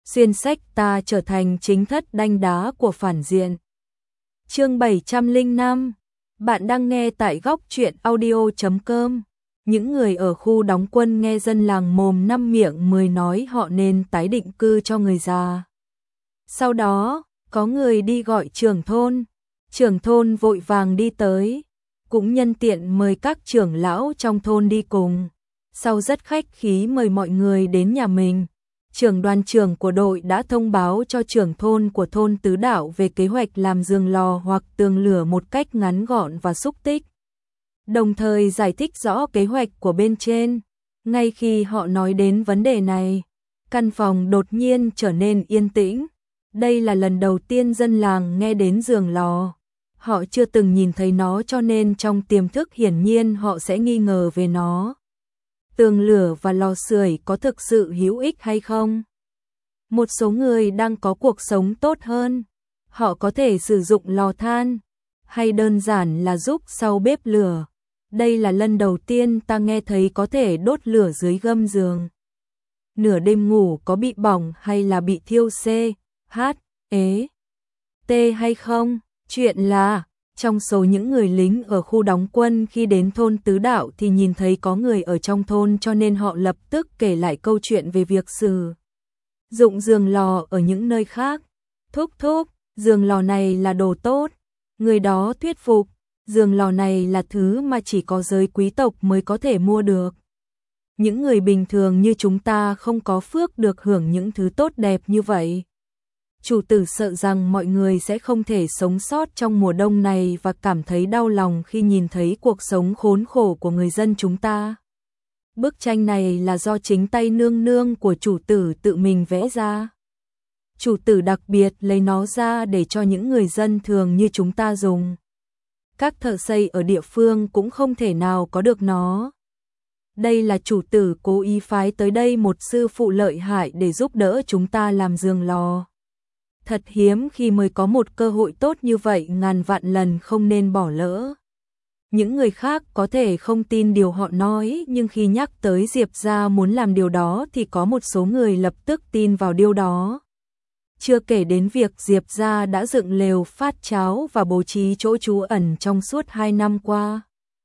xuyên sách ta trở thành chính thất đanh đá của phản diện. Chương 705. Bạn đang nghe tại góc truyện audio.com. Những người ở khu đóng quân nghe dân làng mồm năm miệng mười nói họ nên tái định cư cho người già. Sau đó, có người đi gọi trưởng thôn. Trưởng thôn vội vàng đi tới, cũng nhân tiện mời các trưởng lão trong thôn đi cùng. Sau rất khách khí mời mọi người đến nhà mình, trưởng đoàn trưởng của đội đã thông báo cho trưởng thôn của thôn Tứ Đạo về kế hoạch làm giường lò hoặc tường lửa một cách ngắn gọn và xúc tích. Đồng thời giải thích rõ kế hoạch của bên trên. Ngay khi họ nói đến vấn đề này, căn phòng đột nhiên trở nên yên tĩnh. Đây là lần đầu tiên dân làng nghe đến giường lò. Họ chưa từng nhìn thấy nó cho nên trong tiềm thức hiển nhiên họ sẽ nghi ngờ về nó. Tường lửa và lò sưởi có thực sự hữu ích hay không? Một số người đang có cuộc sống tốt hơn, họ có thể sử dụng lò than, hay đơn giản là giúp sau bếp lửa. Đây là lần đầu tiên ta nghe thấy có thể đốt lửa dưới gâm giường. Nửa đêm ngủ có bị bỏng hay là bị thiêu T hay không? Chuyện là, trong số những người lính ở khu đóng quân khi đến thôn Tứ Đạo thì nhìn thấy có người ở trong thôn cho nên họ lập tức kể lại câu chuyện về việc sử dụng giường lò ở những nơi khác. Thúc, giường lò này là đồ tốt. Người đó thuyết phục, giường lò này là thứ mà chỉ có giới quý tộc mới có thể mua được. Những người bình thường như chúng ta không có phước được hưởng những thứ tốt đẹp như vậy. Chủ tử sợ rằng mọi người sẽ không thể sống sót trong mùa đông này và cảm thấy đau lòng khi nhìn thấy cuộc sống khốn khổ của người dân chúng ta. Bức tranh này là do chính tay nương nương của chủ tử tự mình vẽ ra. Chủ tử đặc biệt lấy nó ra để cho những người dân thường như chúng ta dùng. Các thợ xây ở địa phương cũng không thể nào có được nó. Đây là chủ tử cố ý phái tới đây một sư phụ lợi hại để giúp đỡ chúng ta làm giường lò. Thật hiếm khi mới có một cơ hội tốt như vậy, ngàn vạn lần không nên bỏ lỡ. Những người khác có thể không tin điều họ nói, nhưng khi nhắc tới Diệp gia muốn làm điều đó thì có một số người lập tức tin vào điều đó. Chưa kể đến việc Diệp gia đã dựng lều phát cháo và bố trí chỗ trú ẩn trong suốt 2 năm qua.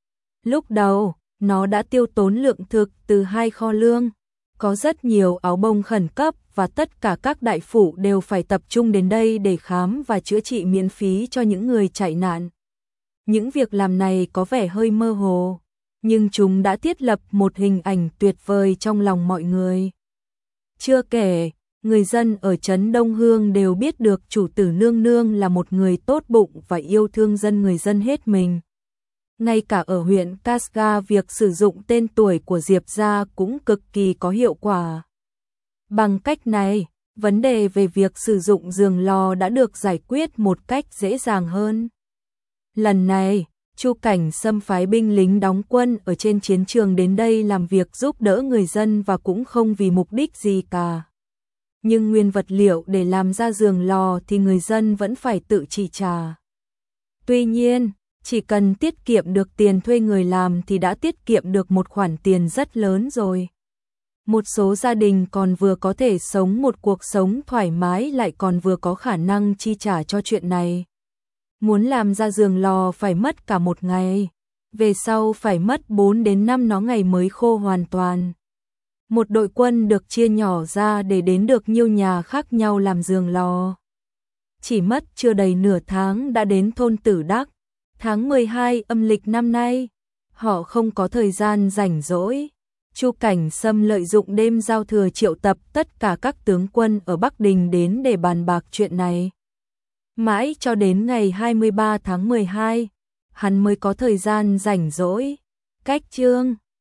Lúc đầu, nó đã tiêu tốn lượng thực từ 2 kho lương. Có rất nhiều áo bông khẩn cấp và tất cả các đại phủ đều phải tập trung đến đây để khám và chữa trị miễn phí cho những người chạy nạn. Những việc làm này có vẻ hơi mơ hồ, nhưng chúng đã thiết lập một hình ảnh tuyệt vời trong lòng mọi người. Chưa kể, người dân ở trấn Đông Hương đều biết được chủ tử nương nương là một người tốt bụng và yêu thương người dân hết mình. Ngay cả ở huyện Casca, việc sử dụng tên tuổi của Diệp gia cũng cực kỳ có hiệu quả. Bằng cách này, vấn đề về việc sử dụng giường lò đã được giải quyết một cách dễ dàng hơn. Lần này, Chu Cảnh Sâm phái binh lính đóng quân ở trên chiến trường đến đây làm việc giúp đỡ người dân và cũng không vì mục đích gì cả. Nhưng nguyên vật liệu để làm ra giường lò thì người dân vẫn phải tự chi trả. Tuy nhiên, chỉ cần tiết kiệm được tiền thuê người làm thì đã tiết kiệm được một khoản tiền rất lớn rồi. Một số gia đình còn vừa có thể sống một cuộc sống thoải mái lại còn vừa có khả năng chi trả cho chuyện này. Muốn làm ra giường lò phải mất cả một ngày, về sau phải mất 4 đến 5 ngày mới khô hoàn toàn. Một đội quân được chia nhỏ ra để đến được nhiều nhà khác nhau làm giường lò. Chỉ mất chưa đầy nửa tháng đã đến thôn Tử Đắc. Tháng 12 âm lịch năm nay, họ không có thời gian rảnh rỗi. Chu Cảnh Sâm lợi dụng đêm giao thừa triệu tập tất cả các tướng quân ở Bắc Đình đến để bàn bạc chuyện này. Mãi cho đến ngày 23 tháng 12, hắn mới có thời gian rảnh rỗi. Cách chương